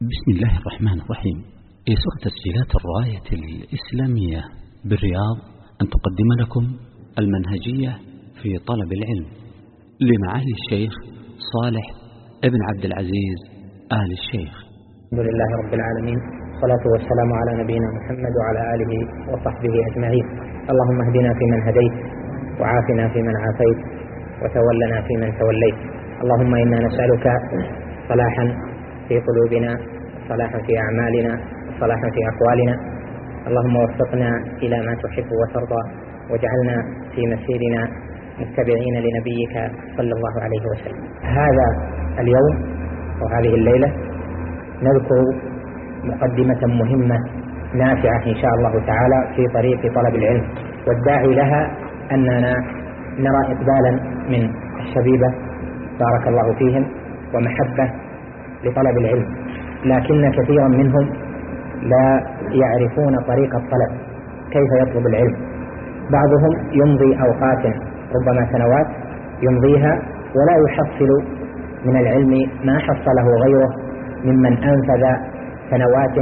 بسم الله الرحمن الرحيم. يسر تسجيلات الراية الإسلامية بالرياض أن تقدم لكم المنهجية في طلب العلم لمعالي الشيخ صالح ابن عبد العزيز آل الشيخ. الحمد لله رب العالمين، والصلاة والسلام على نبينا محمد وعلى آله وصحبه أجمعين. اللهم اهدنا فيمن هديت، وعافنا فيمن عافيت، وتولنا فيمن توليت. اللهم إنا نسألك صلاحا في قلوبنا، صلاحا في أعمالنا، صلاحا في أقوالنا. اللهم وفقنا إلى ما تحب وترضى، واجعلنا في مسيرنا متبعين لنبيك صلى الله عليه وسلم. هذا اليوم وهذه الليلة نذكر مقدمة مهمة نافعة إن شاء الله تعالى في طريق طلب العلم، والداعي لها أننا نرى إقبالا من الشبيبة بارك الله فيهم ومحبة لطلب العلم، لكن كثيرا منهم لا يعرفون طريق الطلب، كيف يطلب العلم. بعضهم يمضي أوقات ربما سنوات يمضيها ولا يحصل من العلم ما حصله غيره ممن أنفذ سنوات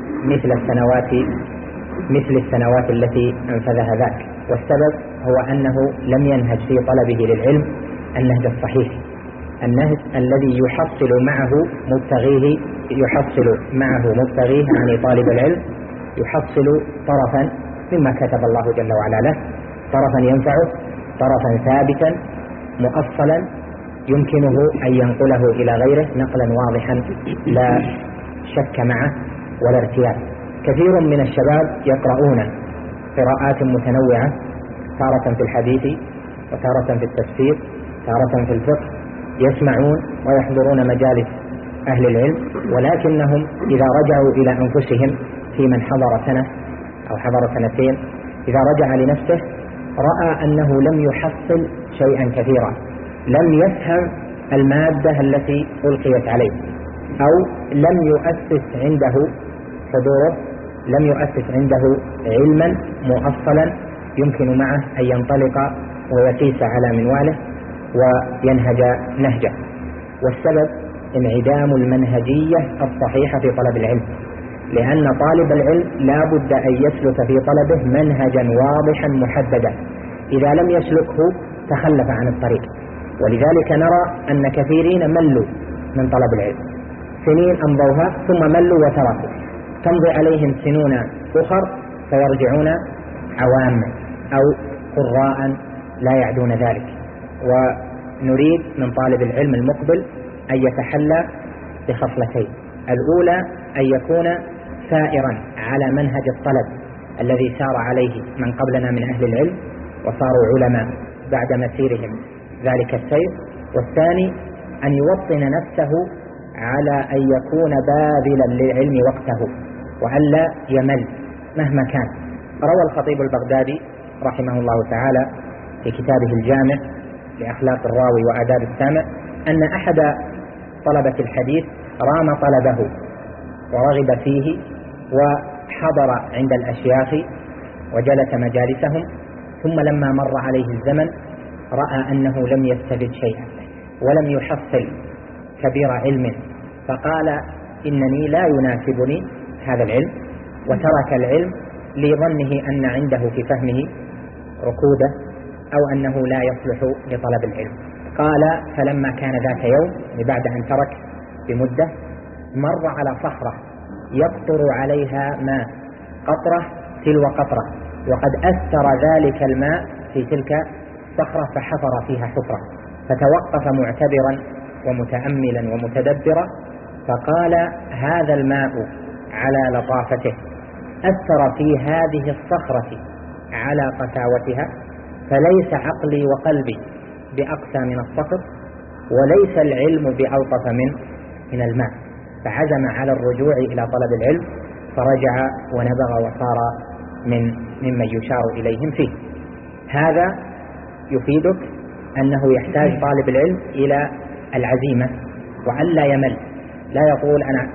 مثل السنوات التي أنفذها ذاك. والسبب هو أنه لم ينهج في طلبه للعلم النهج الصحيح، النهج الذي يحصل معه مبتغيه عن طالب العلم، يحصل طرفا مما كتب الله جل وعلا له، طرفا ينفعه، طرفا ثابتا مؤصلا يمكنه أن ينقله إلى غيره نقلا واضحا لا شك معه ولا ارتياب. كثير من الشباب يقرؤون قراءات متنوعة، تارة في الحديث وتارة في التفسير، تارة في الفقه، يسمعون ويحضرون مجالس أهل العلم، ولكنهم إذا رجعوا إلى أنفسهم في من حضر سنة أو حضر سنتين، إذا رجع لنفسه رأى أنه لم يحصل شيئا كثيرا، لم يفهم المادة التي ألقيت عليه، أو لم يؤسس عنده حضوره، لم يؤسس عنده علما مؤصلا يمكن معه أن ينطلق ويقيس على منواله وينهج نهجه. والسبب انعدام المنهجية الصحيحة في طلب العلم، لأن طالب العلم لا بد أن يسلك في طلبه منهجا واضحا محددا، إذا لم يسلكه تخلف عن الطريق. ولذلك نرى أن كثيرين ملوا من طلب العلم، سنين أمضوها ثم ملوا وتركوا، تمضي عليهم سنون أخر فيرجعون عواما أو قراء لا يعدون ذلك. ونريد من طالب العلم المقبل أن يتحلى بخصلتين: الأولى أن يكون سائرا على منهج الطلب الذي سار عليه من قبلنا من أهل العلم وصاروا علماء بعد مسيرهم ذلك السير. والثاني أن يوطن نفسه على أن يكون باذلا للعلم وقته وألا يمل مهما كان. روى الخطيب البغدادي رحمه الله تعالى في كتابه الجامع لأخلاق الراوي وآداب السامع أن أحد طلبة الحديث رام طلبه ورغب فيه وحضر عند الأشياخ وجلس مجالسهم، ثم لما مر عليه الزمن رأى أنه لم يستفد شيئا ولم يحصل كبير علم، فقال إنني لا يناسبني هذا العلم، وترك العلم لظنه أن عنده في فهمه ركودة أو أنه لا يصلح لطلب العلم. قال فلما كان ذات يوم بعد أن ترك بمدة مر على صخرة يقطر عليها ماء قطرة تلو قطرة، وقد أثر ذلك الماء في تلك الصخرة فحفر فيها حفرة، فتوقف معتبرا ومتأملا ومتدبرا فقال هذا الماء على لطافته أثر في هذه الصخرة على قساوتها، فليس عقلي وقلبي بأقسى من الصخر، وليس العلم بألطف من الماء. فعزم على الرجوع إلى طلب العلم، فرجع ونبغ وصار ممن يشار إليهم فيه. هذا يفيدك أنه يحتاج طالب العلم إلى العزيمة وأن لا يمل، لا يقول أنا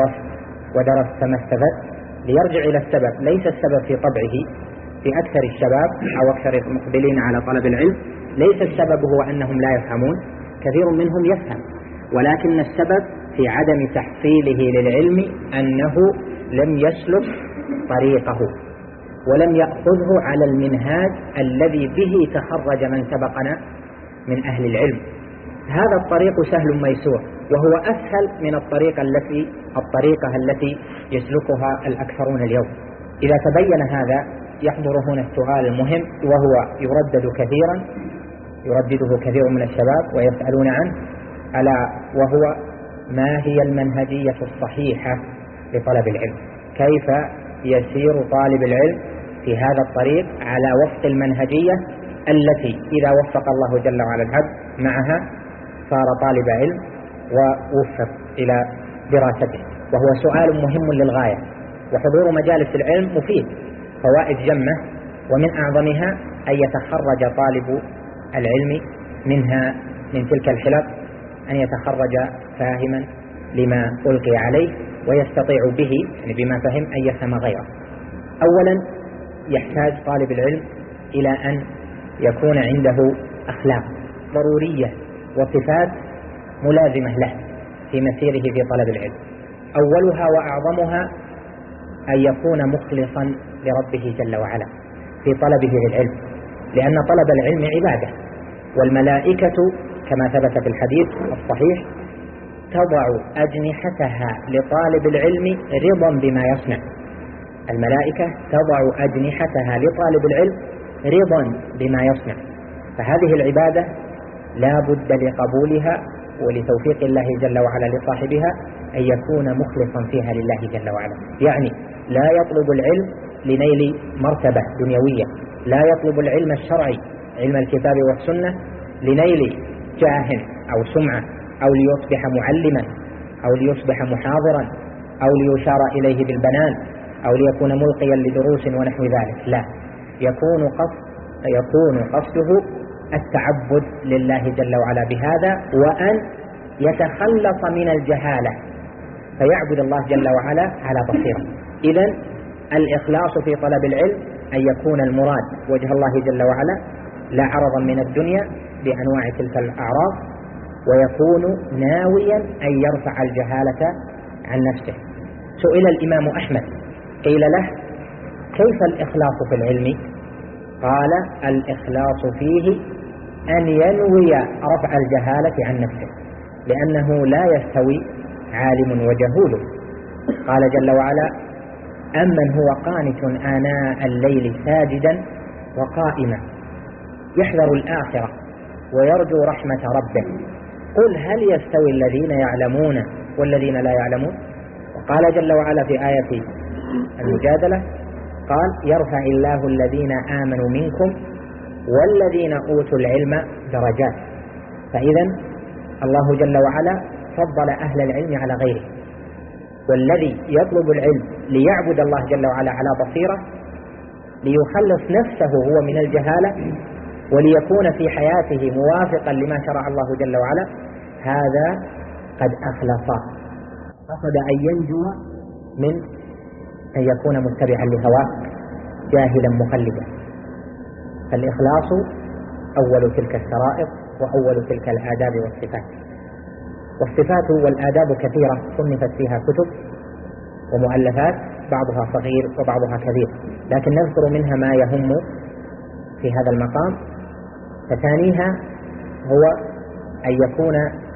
درست فما استفدت، ليرجع إلى السبب. ليس السبب في طبعه في أكثر الشباب أو أكثر المقبلين على طلب العلم، ليس السبب هو أنهم لا يفهمون، كثير منهم يفهم، ولكن السبب في عدم تحصيله للعلم أنه لم يسلك طريقه ولم يأخذه على المنهاج الذي به تخرج من سبقنا من أهل العلم. هذا الطريق سهل ميسور، وهو أسهل من الطريقة التي يسلكها الأكثرون اليوم. إذا تبين هذا يحضر هنا السؤال المهم، وهو يردده كثير من الشباب ويسألون عنه، ألا وهو: ما هي المنهجية الصحيحة لطلب العلم؟ كيف يسير طالب العلم في هذا الطريق على وفق المنهجية التي إذا وفق الله جل وعلا العبد معها صار طالب علم ووفق إلى دراسته؟ وهو سؤال مهم للغاية، وحضور مجالس العلم مفيد، فوائد جمة، ومن أعظمها أن يتخرج طالب العلم من تلك الحلق أن يتخرج فاهما لما ألقي عليه، ويستطيع به يعني بما فهم أن يفهم غيره. أولا يحتاج طالب العلم إلى أن يكون عنده أخلاق ضرورية وصفات ملازمة له في مسيره في طلب العلم. أولها وأعظمها أن يكون مخلصا لربه جل وعلا في طلبه للعلم، لأن طلب العلم عبادة، والملائكة كما ثبت في الحديث الصحيح تضع أجنحتها لطالب العلم رضا بما يصنع. الملائكة تضع أجنحتها لطالب العلم رضا بما يصنع، فهذه العبادة لا بد لقبولها ولتوفيق الله جل وعلا لصاحبها أن يكون مخلصا فيها لله جل وعلا. يعني لا يطلب العلم لنيل مرتبة دنيوية، لا يطلب العلم الشرعي علم الكتاب والسنة لنيل جاه أو سمعة أو ليصبح معلما أو ليصبح محاضرا أو ليشار إليه بالبنان أو ليكون ملقيا لدروس ونحو ذلك، لا، يكون قصده التعبد لله جل وعلا بهذا، وأن يتخلص من الجهالة فيعبد الله جل وعلا على بصيرة. إذن الإخلاص في طلب العلم أن يكون المراد وجه الله جل وعلا لا عرضا من الدنيا بأنواع تلك الأعراض، ويكون ناويا أن يرفع الجهالة عن نفسه. سئل الإمام أحمد قيل له: كيف الإخلاص في العلم؟ قال: الإخلاص فيه أن ينوي رفع الجهالة عن نفسه، لأنه لا يستوي عالم وجهول. قال جل وعلا: أمن هو قانت آناء الليل ساجدا وقائما يحذر الآخرة ويرجو رحمة ربه قل هل يستوي الذين يعلمون والذين لا يعلمون. وقال جل وعلا في آية المجادلة: قال: يرفع الله الذين آمنوا منكم والذين أوتوا العلم درجات. فإذا الله جل وعلا فضل أهل العلم على غيره، والذي يطلب العلم ليعبد الله جل وعلا على بصيرة ليخلص نفسه هو من الجهالة وليكون في حياته موافقا لما شرع الله جل وعلا، هذا قد أخلص، قصد أن ينجو من أن يكون متبعا لهواه جاهلا مقلدا. فالإخلاص أول تلك الشرائط وأول تلك الآداب والصفات. والصفات والآداب كثيرة صنفت فيها كتب ومؤلفات، بعضها صغير وبعضها كبير، لكن نذكر منها ما يهم في هذا المقام. فثانيها هو أن يكون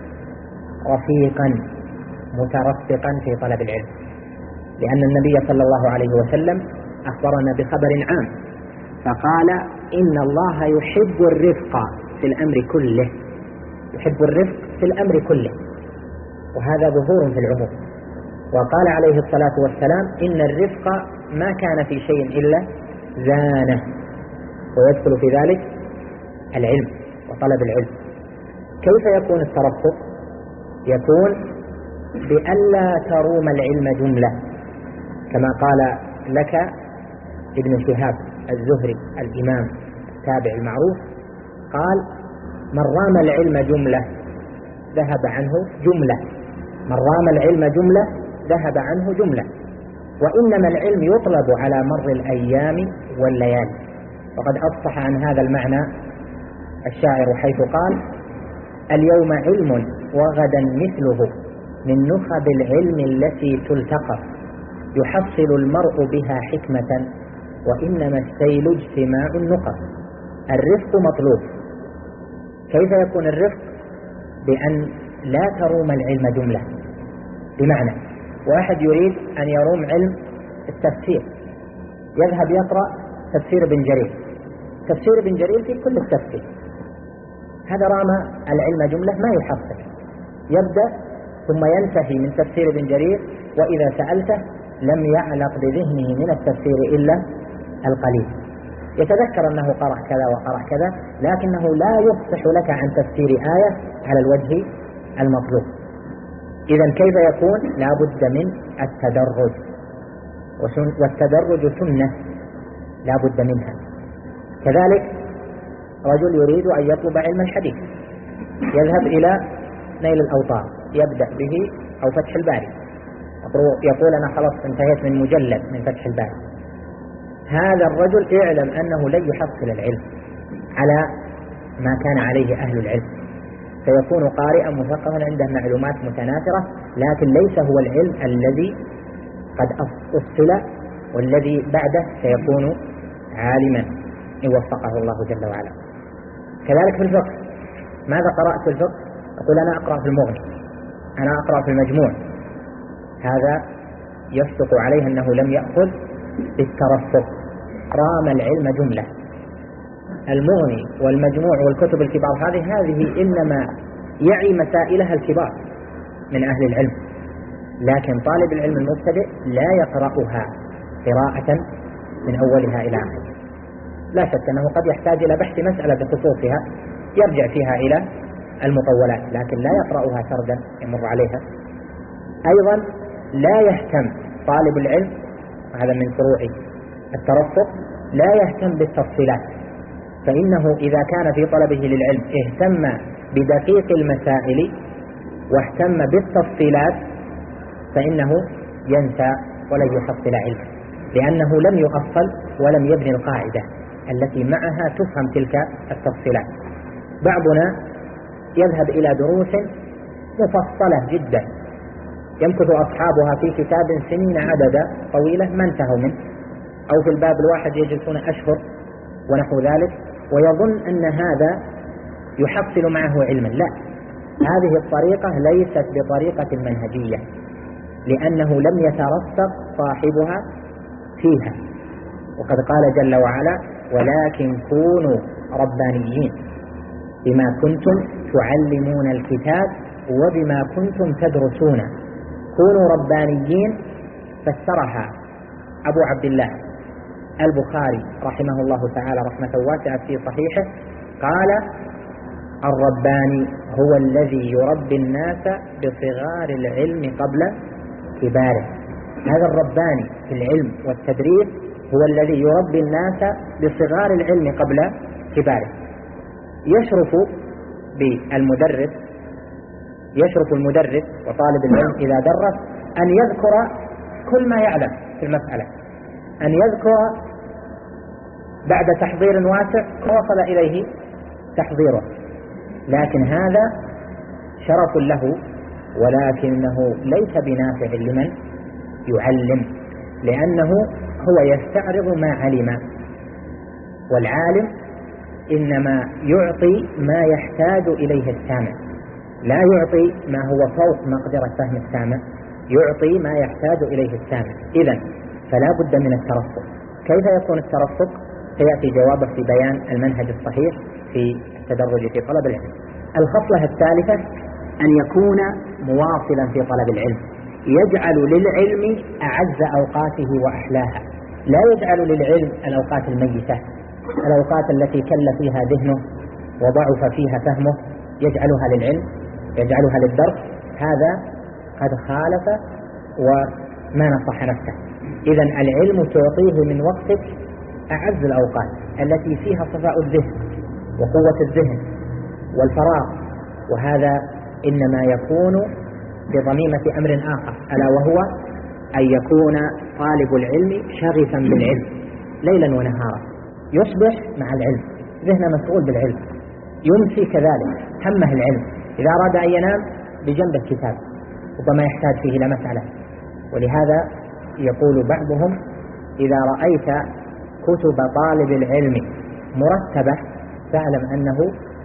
رفيقا مترفقا في طلب العلم، لأن النبي صلى الله عليه وسلم أخبرنا بخبر عام فقال: إن الله يحب الرفق في الأمر كله، يحب الرفق في الأمر كله، وهذا ظهور في العموم. وقال عليه الصلاة والسلام: إن الرفق ما كان في شيء إلا زانه، ويدخل في ذلك العلم وطلب العلم. كيف يكون الترفق؟ يكون بألا تروم العلم جملة، كما قال لك ابن شهاب الزهري الإمام التابع المعروف، قال: من رام العلم جملة ذهب عنه جملة، من رام العلم جملة ذهب عنه جملة، وإنما العلم يطلب على مر الأيام والليالي. وقد أفصح عن هذا المعنى الشاعر حيث قال: اليوم علم وغدا مثله من نخب العلم التي تلتقط يحصل المرء بها حكمة، وإنما السيل اجتماع النقط. الرفق مطلوب. كيف يكون الرفق؟ بأن لا تروم العلم جملة. بمعنى واحد يريد أن يروم علم التفسير، يذهب يقرأ تفسير ابن جرير، تفسير ابن جرير في كل التفسير، هذا رام العلم جملة ما يحصل. يبدأ ثم ينتهي من تفسير ابن جرير، وإذا سألته لم يعلق بذهنه من التفسير إلا القليل. يتذكر أنه قرأ كذا وقرأ كذا، لكنه لا يفصح لك عن تفسير آية على الوجه المطلوب. إذن كيف يكون؟ لا بد من التدرج، والتدرج سنة لا بد منها. كذلك رجل يريد أن يطلب علم الحديث، يذهب إلى نيل الأوطار، يبدأ به أو فتح الباري، يقول أنا خلاص انتهيت من مجلد من فتح الباري. هذا الرجل اعلم أنه لن يحصل العلم على ما كان عليه أهل العلم، فيكون قارئا مثقفا عنده معلومات متناثرة، لكن ليس هو العلم الذي قد أصل، والذي بعده سيكون عالما إن وفقه الله جل وعلا. كذلك في الفقه، ماذا قرأت في الفقه؟ أقول أنا أقرأ في المغني، أنا أقرأ في المجموع، هذا يصدق عليه أنه لم يأخذ بالترفق، رام العلم جملة. المغني والمجموع والكتب الكبار هذه إنما يعي مسائلها الكبار من أهل العلم، لكن طالب العلم المبتدئ لا يقرأها قراءة من أولها إلى آخرها. لا شك أنه قد يحتاج إلى بحث مسألة بخصوصها، يرجع فيها إلى المطولات، لكن لا يقرأها سردا يمر عليها. أيضا لا يهتم طالب العلم، هذا من فروع الترفق، لا يهتم بالتفصيلات، فإنه إذا كان في طلبه للعلم اهتم بدقيق المسائل واهتم بالتفصيلات فإنه ينسى ولن يحصل علما، لأنه لم يؤصل ولم يبني القاعدة التي معها تفهم تلك التفصيلات. بعضنا يذهب إلى دروس مفصلة جدا يمكث أصحابها في كتاب سنين عددا طويلة ما انتهوا منه، أو في الباب الواحد يجلسون أشهر ونحو ذلك، ويظن أن هذا يحصل معه علما. لا، هذه الطريقة ليست بطريقة منهجية، لأنه لم يترفق صاحبها فيها. وقد قال جل وعلا: ولكن كونوا ربانيين بما كنتم تعلمون الكتاب وبما كنتم تدرسون. كونوا ربانيين فسرها أبو عبد الله البخاري رحمه الله تعالى رحمة واسعة في صحيحه، قال: الرباني هو الذي يربي الناس بصغار العلم قبل كباره. هذا الرباني في العلم والتدريس هو الذي يربي الناس بصغار العلم قبل كباره. يشرف بالمدرس، يشرف المدرس وطالب العلم إذا درس أن يذكر كل ما يعلم في المسألة، أن يذكر بعد تحضير واسع وصل إليه تحضيره، لكن هذا شرف له، ولكنه ليس بنافع لمن يعلم، لأنه هو يستعرض ما علم، والعالم إنما يعطي ما يحتاج إليه السامع، لا يعطي ما هو فوق مقدرة فهم السامع، يعطي ما يحتاج إليه السامع. إذن فلا بد من الترفق. كيف يكون الترفق؟ سيأتي جوابه في بيان المنهج الصحيح في التدرج في طلب العلم. الخصلة الثالثة أن يكون مواصلا في طلب العلم، يجعل للعلم أعز أوقاته وأحلاها، لا يجعل للعلم الأوقات الميتة، الأوقات التي كل فيها ذهنه وضعف فيها فهمه، يجعلها للعلم، يجعلها للدرس. هذا قد خالف وما نصح نفسه. إذن العلم تعطيه من وقتك أعز الأوقات التي فيها صفاء الذهن وقوة الذهن والفراغ، وهذا إنما يكون بضميمة أمر آخر، ألا وهو أن يكون طالب العلم شغفا بالعلم ليلا ونهارا، يصبح مع العلم ذهنه مشغول بالعلم، يمسي كذلك همه العلم، إذا أراد أن ينام بجنب الكتاب، ربما يحتاج فيه إلى مسألة. ولهذا يقول بعضهم: إذا رأيت كتب طالب العلم مرتبة فاعلم أنه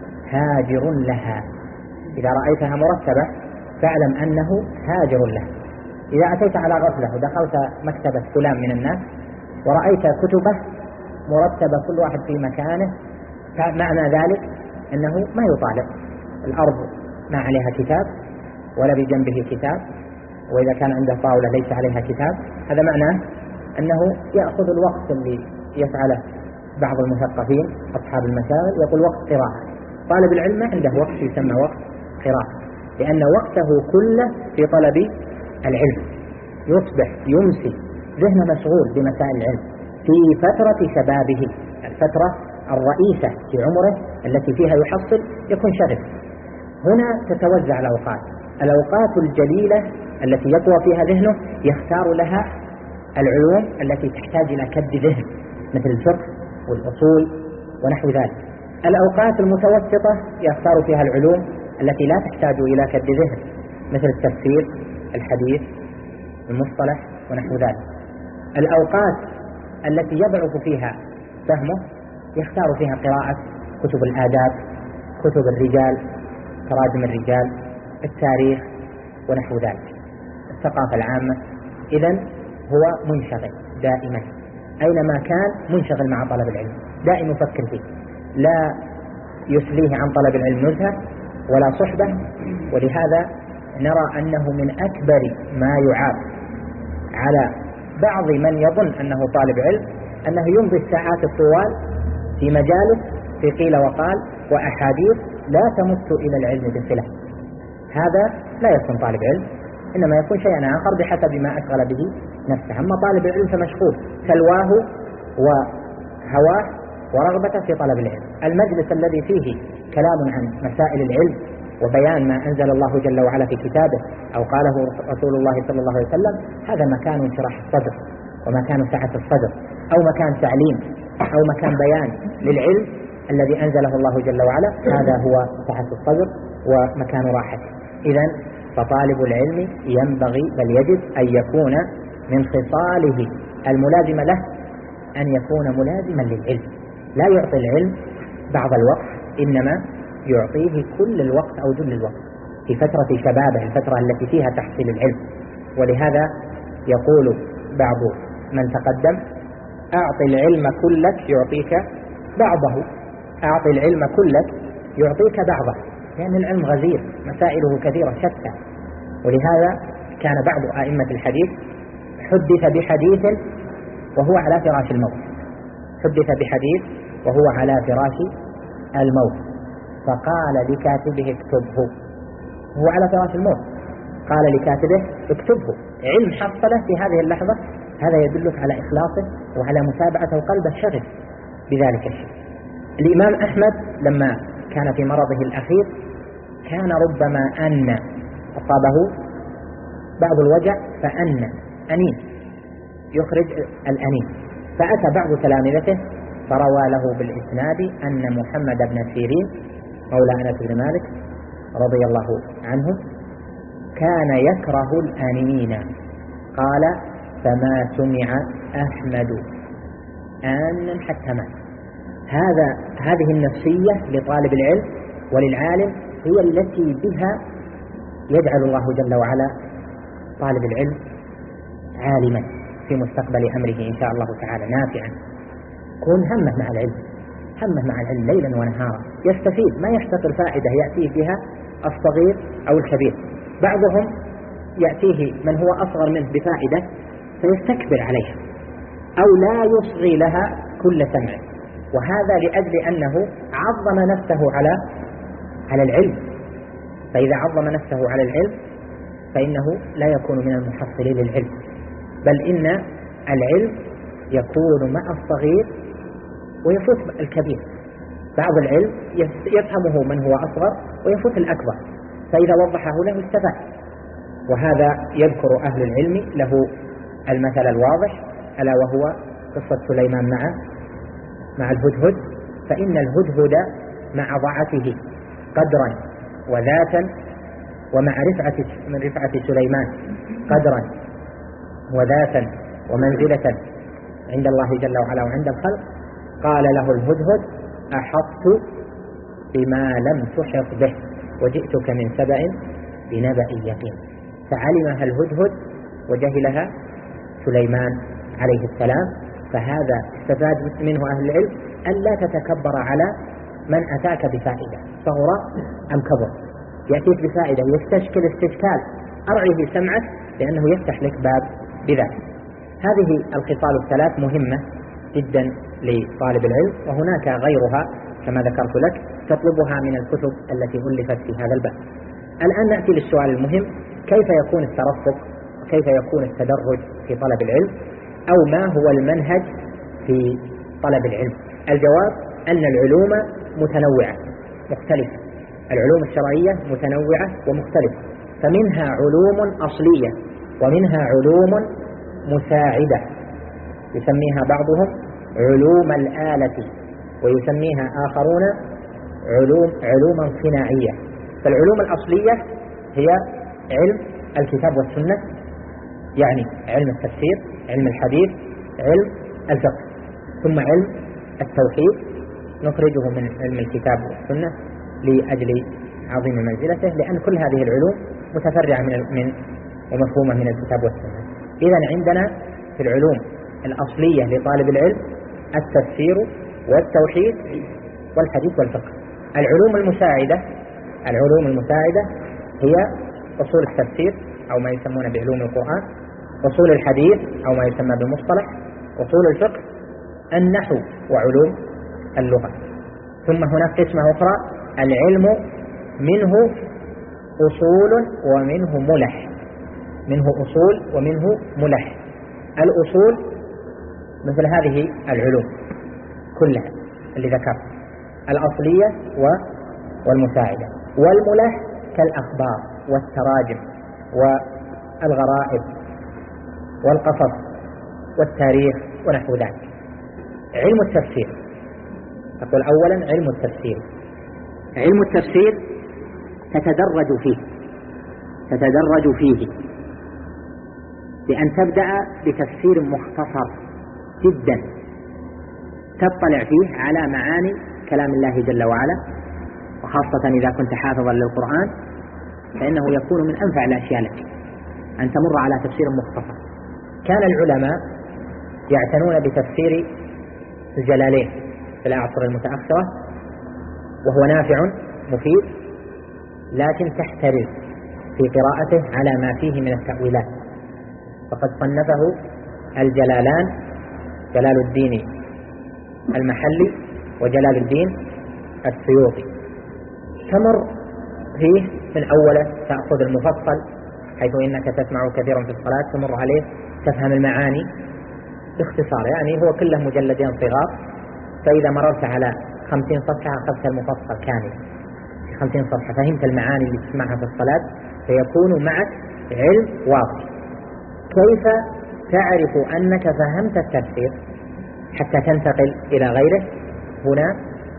هاجر لها. إذا رأيتها مرتبة فاعلم أنه هاجر لها. إذا أتيت على غفلة ودخلت مكتبة فلان من الناس ورأيت كتبه مرتبة كل واحد في مكانه، فمعنى ذلك أنه ما يطالب. الأرض ما عليها كتاب ولا بجنبه كتاب، وإذا كان عنده طاولة ليس عليها كتاب، هذا معناه أنه يأخذ الوقت اللي يفعله بعض المثقفين أصحاب المشاغل، يقول وقت قراءة. طالب العلم عنده وقت يسمى وقت قراءة، لأن وقته كله في طلب العلم. يصبح يمسي ذهنه مشغول بمسائل العلم في فترة شبابه، الفترة الرئيسة في عمره التي فيها يحصل، يكون شغف. هنا تتوزع الأوقات الجليلة التي يقوى فيها ذهنه يختار لها العلوم التي تحتاج إلى كد ذهن مثل الفقه والأصول ونحو ذلك. الأوقات المتوسطة يختار فيها العلوم التي لا تحتاج إلى كد ذهن مثل التفسير، الحديث، المصطلح ونحو ذلك. الأوقات التي يضعف فيها فهمه يختار فيها قراءة كتب الآداب، كتب الرجال، تراجم الرجال، التاريخ ونحو ذلك، الثقافة العامة. إذن هو منشغل دائما، أينما كان منشغل مع طلب العلم، دائما يفكر فيه، لا يسليه عن طلب العلم نزهة ولا صحبة. ولهذا نرى أنه من أكبر ما يعاب على بعض من يظن أنه طالب علم أنه يمضي الساعات الطوال في مجالس في قيل وقال وأحاديث لا تمت إلى العلم بصلة. هذا لا يكون طالب علم، إنما يكون شيئا آخر بحسب ما أشغل به نفسه. أما طالب العلم فمشغول سلواه وهواه ورغبته في طلب العلم. المجلس الذي فيه كلام عن مسائل العلم وبيان ما أنزل الله جل وعلا في كتابه أو قاله رسول الله صلى الله عليه وسلم، هذا مكان انشراح الصدر ومكان سعة الصدر، أو مكان تعليم أو مكان بيان للعلم الذي أنزله الله جل وعلا. هذا هو سعة الصدر ومكان راحته. إذن فطالب العلم ينبغي بل يجب أن يكون من خصاله الملازمة له أن يكون ملازما للعلم، لا يعطي العلم بعض الوقت، إنما يعطيه كل الوقت أو جل الوقت في فترة شبابه، الفترة التي فيها تحصيل العلم. ولهذا يقول بعض من تقدم: أعطي العلم كلك يعطيك بعضه، أعطي العلم كلك يعطيك بعضه، لأن العلم غزير مسائله كثيرة شتى. ولهذا كان بعض أئمة الحديث حدث بحديث وهو على فراش الموت، حدث بحديث وهو على فراش الموت، فقال لكاتبه اكتبه، هو على فراش الموت قال لكاتبه اكتبه. علم حصله في هذه اللحظة، هذا يدلك على إخلاصه وعلى متابعته وقلب الشغف بذلك الشيء. الإمام أحمد لما كان في مرضه الأخير كان ربما أن أصابه بعض الوجع أنين يخرج الأنين، فأتى بعض تلامذته فروى له بالإسناد أن محمد بن سيرين مولى أنس بن مالك رضي الله عنه كان يكره الأنين، قال: فما سمع أحمد آن حتى مات. هذه النفسية لطالب العلم وللعالم هي التي بها يجعل الله جل وعلا طالب العلم عالما في مستقبل أمره إن شاء الله تعالى، نافعا. كون همه مع العلم، همه مع العلم ليلا ونهارا، يستفيد، ما يحتقر فائدة يأتيه بها الصغير أو الكبير. بعضهم يأتيه من هو أصغر منه بفائدة فيستكبر عليها أو لا يصغي لها كل سمع، وهذا لأجل أنه عظم نفسه على العلم. فإذا عظم نفسه على العلم فإنه لا يكون من المحصلين للعلم، بل إن العلم يكون مع الصغير ويفوت الكبير. بعض العلم يفهمه من هو أصغر ويفوت الأكبر، فإذا وضحه له استفاد. وهذا يذكر أهل العلم له المثل الواضح، ألا وهو قصة سليمان مع الهدهد. فإن الهدهد مع ضعفه قدرا وذاتا ومع رفعة سليمان قدرا وذاتا ومنزلة عند الله جل وعلا وعند الخلق، قال له الهدهد: أحطت بما لم تحط به وجئتك من سبأ بنبأ يقين. فعلمها الهدهد وجهلها سليمان عليه السلام. فهذا استفاد منه أهل العلم أن لا تتكبر على من أتاك بفائدة صغر أم كبر. يأتيك بفائدة يستشكل استشكال أرعه سمعك لأنه يفتح لك باب بذلك. هذه الخصال الثلاث مهمة جدا لطالب العلم، وهناك غيرها كما ذكرت لك تطلبها من الكتب التي ألفت في هذا الباب. الآن نأتي للسؤال المهم: كيف يكون الترفق وكيف يكون التدرج في طلب العلم، أو ما هو المنهج في طلب العلم؟ الجواب أن العلوم متنوعة مختلفة، العلوم الشرعية متنوعة ومختلفة، فمنها علوم أصلية ومنها علوم مساعدة يسميها بعضهم علوم الآلة ويسميها آخرون علوما صناعية. فالعلوم الأصلية هي علم الكتاب والسنة، يعني علم التفسير، علم الحديث، علم الفقه، ثم علم التوحيد نخرجه من علم الكتاب والسنة لأجل عظيم منزلته، لأن كل هذه العلوم متفرعة من ومفهومة من الكتاب والسنة. إذن عندنا في العلوم الأصلية لطالب العلم التفسير والتوحيد والحديث والفقه. العلوم المساعدة هي أصول التفسير أو ما يسمون بعلوم القرآن، أصول الحديث أو ما يسمى بالمصطلح، أصول الفقه، النحو وعلوم اللغة. ثم هناك قسمة أخرى العلم منه أصول ومنه ملح، منه أصول ومنه ملح. الأصول مثل هذه العلوم كلها اللي ذكرت الأصلية والمساعدة، والملح كالأخبار والتراجم والغرائب والقصص والتاريخ ونحو ذلك. علم التفسير، أقول أولا علم التفسير. علم التفسير تتدرج فيه بأن تبدأ بتفسير مختصر جدا تطلع فيه على معاني كلام الله جل وعلا، وخاصة إذا كنت حافظا للقرآن فإنه يكون من أنفع الأشياء لك أن تمر على تفسير مختصر. كان العلماء يعتنون بتفسير الجلالين في الأعصر المتأخرة، وهو نافع مفيد، لكن تحترز في قراءته على ما فيه من التأويلات. فقد صنفه الجلالان جلال الدين المحلي وجلال الدين السيوطي. تمر فيه من أوله تأخذ المفصل حيث إنك تسمع كثيرا في الصلاة، تمر عليه تفهم المعاني باختصار، يعني هو كله مجلدين صغار، فإذا مررت على 50 صفحة أخذت المفصل كامل في 50 صفحة، فهمت المعاني اللي تسمعها في الصلاة، فيكون معك علم واضح. كيف تعرف أنك فهمت التفسير حتى تنتقل إلى غيره؟ هنا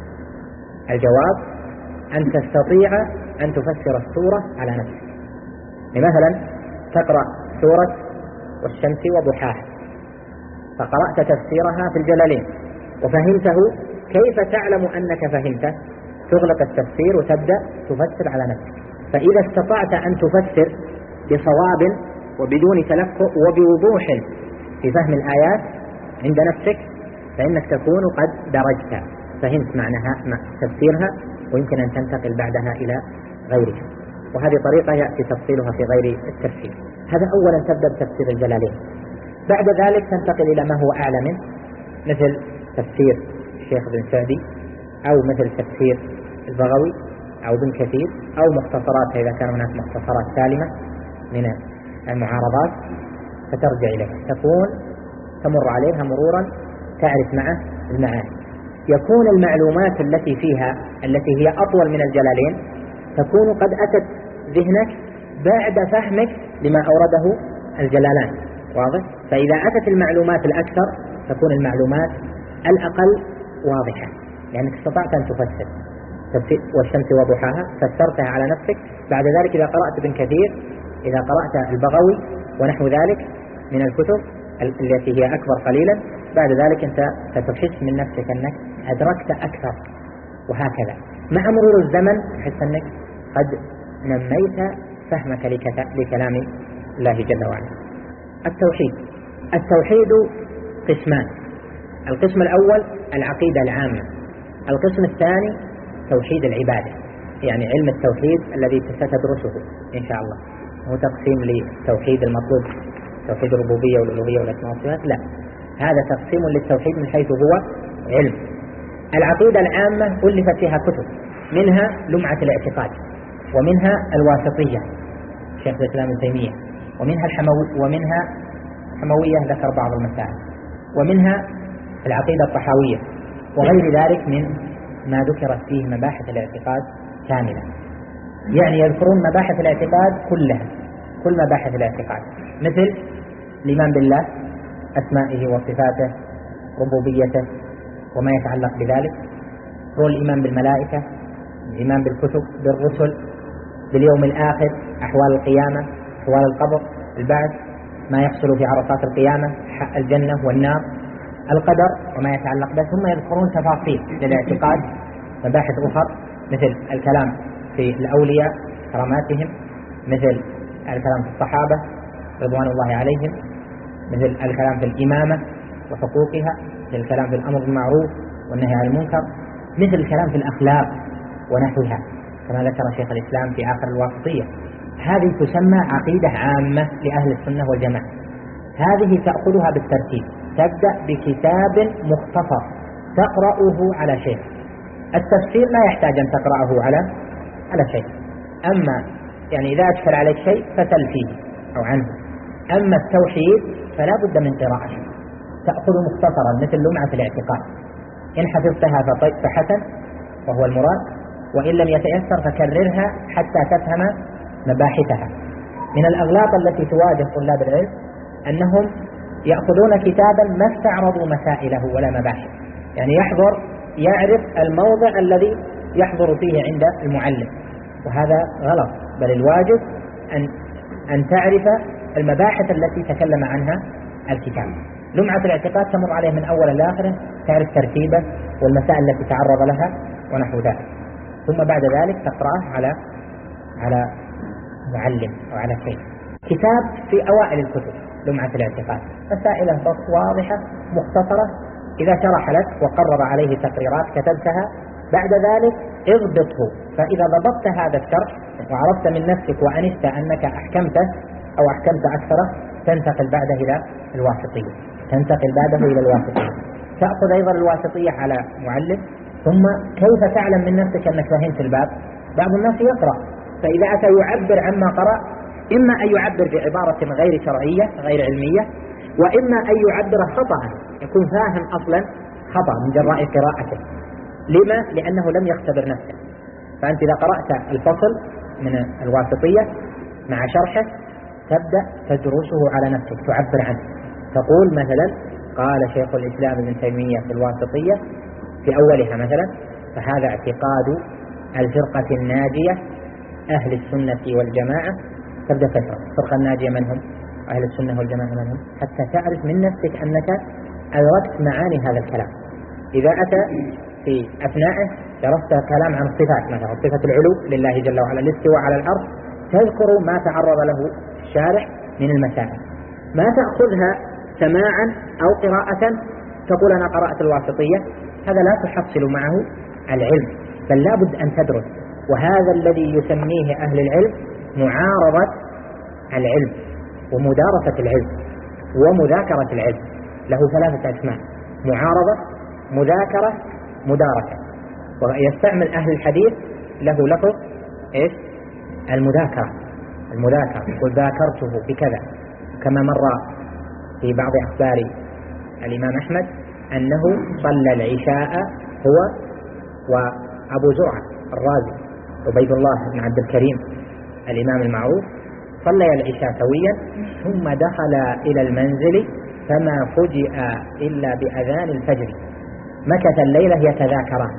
الجواب أن تستطيع أن تفسر السورة على نفسك. مثلا تقرأ سورة والشمس وضحاها، فقرأت تفسيرها في الجلالين وفهمته، كيف تعلم أنك فهمته؟ تغلق التفسير وتبدأ تفسر على نفسك. فإذا استطعت أن تفسر بصواب وبدون تلفظ وبوضوح في فهم الآيات عند نفسك، فإنك تكون قد درجت، فهمت معناها تفسيرها، ويمكن أن تنتقل بعدها إلى غيرها. وهذه طريقة يأتي تفصيلها في غير التفسير. هذا أولا تبدأ بتفسير الجلالين، بعد ذلك تنتقل إلى ما هو أعلى منه، مثل تفسير الشيخ ابن سعدي، أو مثل تفسير البغوي أو ابن كثير، أو مختصرات إذا كان هناك مختصرات سالمة من المعارضات، فترجع إليها، تمر عليها مرورا تعرف معه المعاني. يكون المعلومات التي فيها التي هي أطول من الجلالين تكون قد أتت ذهنك بعد فهمك لما أورده الجلالان، واضح؟ فإذا أتت المعلومات الأكثر تكون المعلومات الأقل واضحة، لأنك استطعت أن تفسر. والشمس وضحاها فسرتها على نفسك. بعد ذلك إذا قرأت ابن كثير، إذا قرأت البغوي ونحو ذلك من الكتب التي هي أكبر قليلا، بعد ذلك أنت ستحس من نفسك أنك أدركت أكثر، وهكذا مع مرور الزمن تحس أنك قد نميت فهمك لكلام الله جل وعلا. التوحيد قسمان: القسم الأول العقيدة العامة، القسم الثاني توحيد العبادة، يعني علم التوحيد الذي ستدرسه إن شاء الله. هو تقسيم للتوحيد المطلوب توحيد الربوبية والألوهية والأسماء والصفات، لا، هذا تقسيم للتوحيد من حيث هو علم. العقيدة العامة ألفت فيها كتب، منها لمعة الاعتقاد، ومنها الواسطية شيخ الإسلام ابن تيمية، ومنها حموية ذكر بعض المسائل، ومنها العقيدة الطحاوية، وغير ذلك من ما ذكرت فيه مباحث الاعتقاد كاملة. يعني يذكرون مباحث الاعتقاد كلها، كل مباحث الاعتقاد، مثل الإيمان بالله، أسمائه وصفاته، ربوبيته وما يتعلق بذلك، هو الإيمان بالملائكة، الإيمان بالكتب، بالرسل، باليوم الآخر، أحوال القيامة، أحوال القبر، البعث، ما يحصل في عرصات القيامة، الجنة والنار، القدر وما يتعلق به. ثم يذكرون تفاصيل للاعتقاد، مباحث أخرى مثل الكلام في الأولياء كراماتهم، مثل الكلام في الصحابة رضوان الله عليهم، مثل الكلام في الإمامة وحقوقها، مثل الكلام في الأمر بالمعروف والنهي عن المنكر، مثل الكلام في الأخلاق ونحوها كما ذكر شيخ الإسلام في آخر الواسطية. هذه تسمى عقيدة عامة لأهل السنة والجماعة. هذه تأخذها بالترتيب، تبدأ بكتاب مختصر تقرأه على شيء. التفسير لا يحتاج أن تقرأه على شيء، أما يعني إذا أشكل عليك شيء فسل فيه أو عنه. أما التوحيد فلا بد من قراءته، تأخذ مختصرا مثل لمعة الاعتقاد، إن حفظتها فحسن وهو المراد، وإن لم يتيسر فكررها حتى تفهم مباحثها. من الأغلاط التي تواجه طلاب العلم أنهم يأخذون كتابا ما استعرضوا مسائله ولا مباحث، يعني يعرف الموضع الذي يحضر فيه عند المعلم، وهذا غلط، بل الواجب أن تعرف المباحث التي تكلم عنها الكتاب. لمعة الاعتقاد تمر عليه من أول لآخره، تعرف ترتيبه والمسائل التي تعرض لها ونحو ذلك، ثم بعد ذلك تقرأه على معلم أو على شيء. كتاب في أوائل الكتب لمعة الاعتقاد، مسائل واضحة مختصرة، إذا شرح لك وقرر عليه تقريرات كتبتها، بعد ذلك اضبطه، فإذا ضبطت هذا الشرح وعرفت من نفسك وأنست أنك أحكمته أو أحكمت أكثره، تنتقل بعده إلى الواسطية، تأخذ أيضا الواسطية على معلم. ثم كيف تعلم من نفسك أنك فهمت الباب؟ بعض الناس يقرأ، فإذا أتى يعبر عما قرأ، إما أن يعبر بعبارة غير شرعية غير علمية، وإما أن يعبر خطأ، يكون فاهم أصلا خطأ من جراء قراءته. لما؟ لأنه لم يختبر نفسه. فأنت إذا قرأت الفصل من الواسطية مع شرحه تبدأ تدرسه على نفسك، تعبر عنه، تقول مثلا قال شيخ الإسلام ابن تيمية في الواسطية في أولها مثلا: فهذا اعتقاد الفرقة الناجية أهل السنة والجماعة. تبدأ تشرح الفرقة الناجية من هم، أهل السنة والجماعة من هم، حتى تعرف من نفسك أنك أدركت معاني هذا الكلام. إذا أتى في أثنائه درست كلام عن الصفات، مثلا صفة العلو لله جل وعلا، الاستواء على الأرض، تذكر ما تعرض له الشارح من المسائل، ما تأخذها سماعا أو قراءة تقول أنا قرأت الواسطية، هذا لا تحصل معه العلم، بل لابد أن تدرس. وهذا الذي يسميه أهل العلم معارضة العلم ومدارسة العلم ومذاكرة العلم، له ثلاثة أسماء: معارضة، مذاكرة، مدارسة. ويستعمل أهل الحديث له لفظ إيش؟ المذاكرة. يقول ذاكرته بكذا، كما مر في بعض أخبار الإمام أحمد أنه صلى العشاء هو وأبو زرعة الرازي عبيد الله بن عبد الكريم الإمام المعروف، صلى العشاء سويا، ثم دخل إلى المنزل فما فجئ إلا بأذان الفجر، مكث الليلة يتذاكران،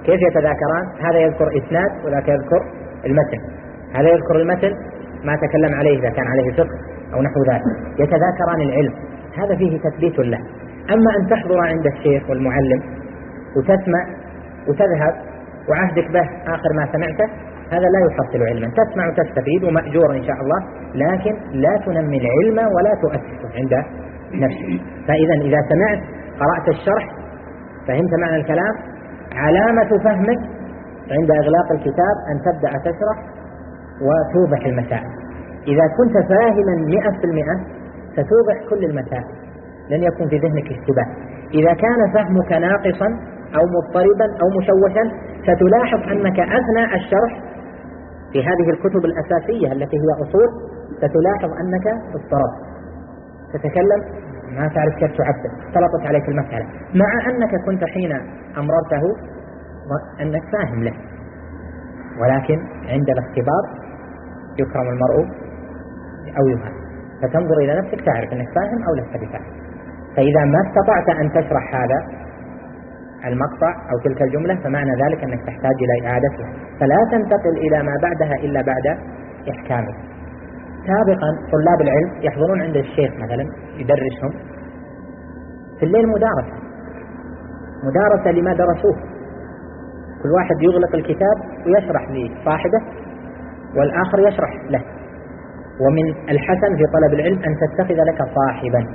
كيف يتذاكران؟ هذا يذكر إسناد وذاك يذكر المتن، هذا يذكر المتن ما تكلم عليه إذا كان عليه فقه أو نحو ذلك، يتذاكران العلم، هذا فيه تثبيت له. أما أن تحضر عند الشيخ والمعلم وتسمع وتذهب وعهدك به آخر ما سمعته، هذا لا يحصل علما. تسمع وتستفيد ومأجور إن شاء الله، لكن لا تنمي العلم ولا تؤسسه عند نفسك. فإذا إذا سمعت قرأت الشرح فهمت معنى الكلام، علامة فهمك عند إغلاق الكتاب أن تبدأ تشرح وتوضح المسائل. إذا كنت فاهما 100% ستوضح كل المسائل، لن يكون في ذهنك اشتباه. إذا كان فهمك ناقصا أو مضطربا أو مشوشا ستلاحظ أنك أثناء الشرح في هذه الكتب الأساسية التي هي أصول ستلاحظ أنك اضطربت، تتكلم ما تعرف كيف تعبر، اختلطت عليك المسألة، مع أنك كنت حين أمررته أنك فاهم له، ولكن عند الاختبار يكرم المرء أو يهان، فتنظر إلى نفسك تعرف أنك فاهم أو لست بفاهم. فإذا ما استطعت أن تشرح هذا المقطع أو تلك الجملة فمعنى ذلك أنك تحتاج إلى إعادتها، فلا تنتقل إلى ما بعدها إلا بعد إحكامه. سابقا طلاب العلم يحضرون عند الشيخ مثلا يدرسهم في الليل مدارسة لما درسوه، كل واحد يغلق الكتاب ويشرح لصاحبه والآخر يشرح له. ومن الحسن في طلب العلم أن تتخذ لك صاحبا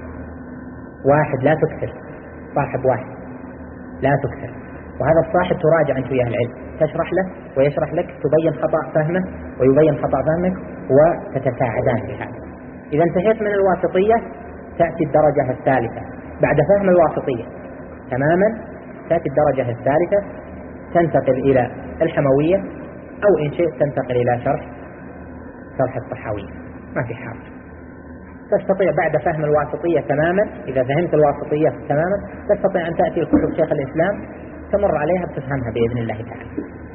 واحد، لا تكثر، صاحب واحد لا تكثر، وهذا الصاحب تراجع أنت وياه العلم، تشرح له ويشرح لك، تبين خطأ فهمه ويبين خطأ فهمك وتتساعدان في هذا. إذا انتهيت من الواسطية تأتي الدرجة الثالثة بعد فهم الواسطية تماما، تأتي الدرجة الثالثة تنتقل إلى الحموية، أو إن شئت تنتقل إلى شرح الطحاوية، ما في حاجة. تستطيع بعد فهم الواسطية تماما، إذا فهمت الواسطية تماما تستطيع أن تأتي لكتب شيخ الإسلام تمر عليها بتفهمها بإذن الله تعالى.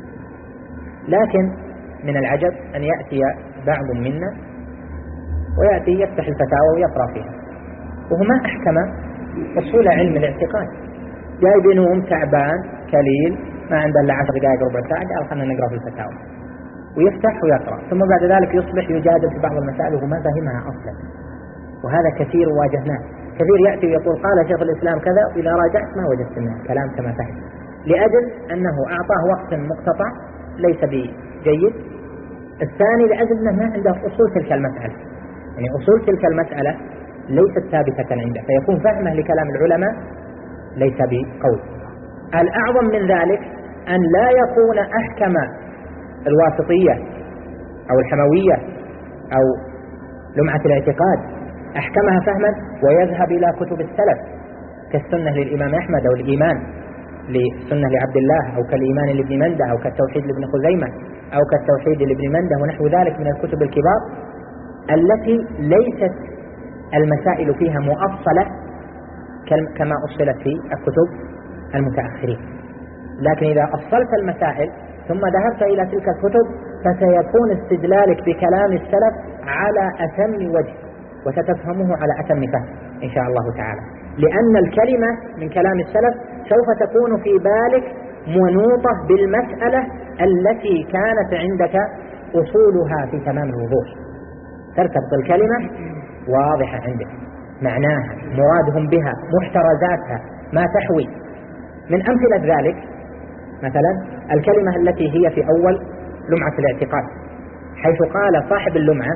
لكن من العجب أن يأتي بعض منا ويأتي يفتح الفتاوى ويقرأ فيها وهو ما أحكم أصول علم الاعتقاد، جايبينهم تعبان كليل ما عنده إلا 10 دقائق ربع ساعة، قال خلنا نقرأ في الفتاوى، ويفتح ويقرأ، ثم بعد ذلك يصبح يجادل في بعض المسائل وهو ما فهمها أصلا. وهذا كثير واجهناه، كثير يأتي ويقول قال شيخ الإسلام كذا، وإذا راجعت ما وجدت منه كلام كما فهم، لأجل أنه أعطاه وقت مقتطع ليس بجيد. الثاني لأجل أنه ما عنده أصول تلك المسألة، يعني أصول تلك المسألة ليست ثابتة عنده، فيكون فهمه لكلام العلماء ليس بقول. الأعظم من ذلك أن لا يكون أحكم الواسطية أو الحموية أو لمعة الاعتقاد أحكمها فهما ويذهب إلى كتب السلف كالسنة للإمام أحمد أو الإيمان للسنة لعبد الله أو كالإيمان لابن منده أو كالتوحيد لابن خزيمة أو كالتوحيد لابن منده ونحو ذلك من الكتب الكبار التي ليست المسائل فيها مؤصلة كما أصلت في الكتب المتأخرين. لكن إذا أصلت المسائل ثم ذهبت إلى تلك الكتب فسيكون استدلالك بكلام السلف على أتم وجه وستفهمه على أتم فهم إن شاء الله تعالى، لأن الكلمة من كلام السلف سوف تكون في بالك منوطة بالمسألة التي كانت عندك أصولها في تمام الوضوح، ترتبط الكلمة واضحة عندك، معناها مرادهم بها محترزاتها ما تحوي. من أمثلة ذلك مثلا الكلمة التي هي في أول لمعة الاعتقاد، حيث قال صاحب اللمعة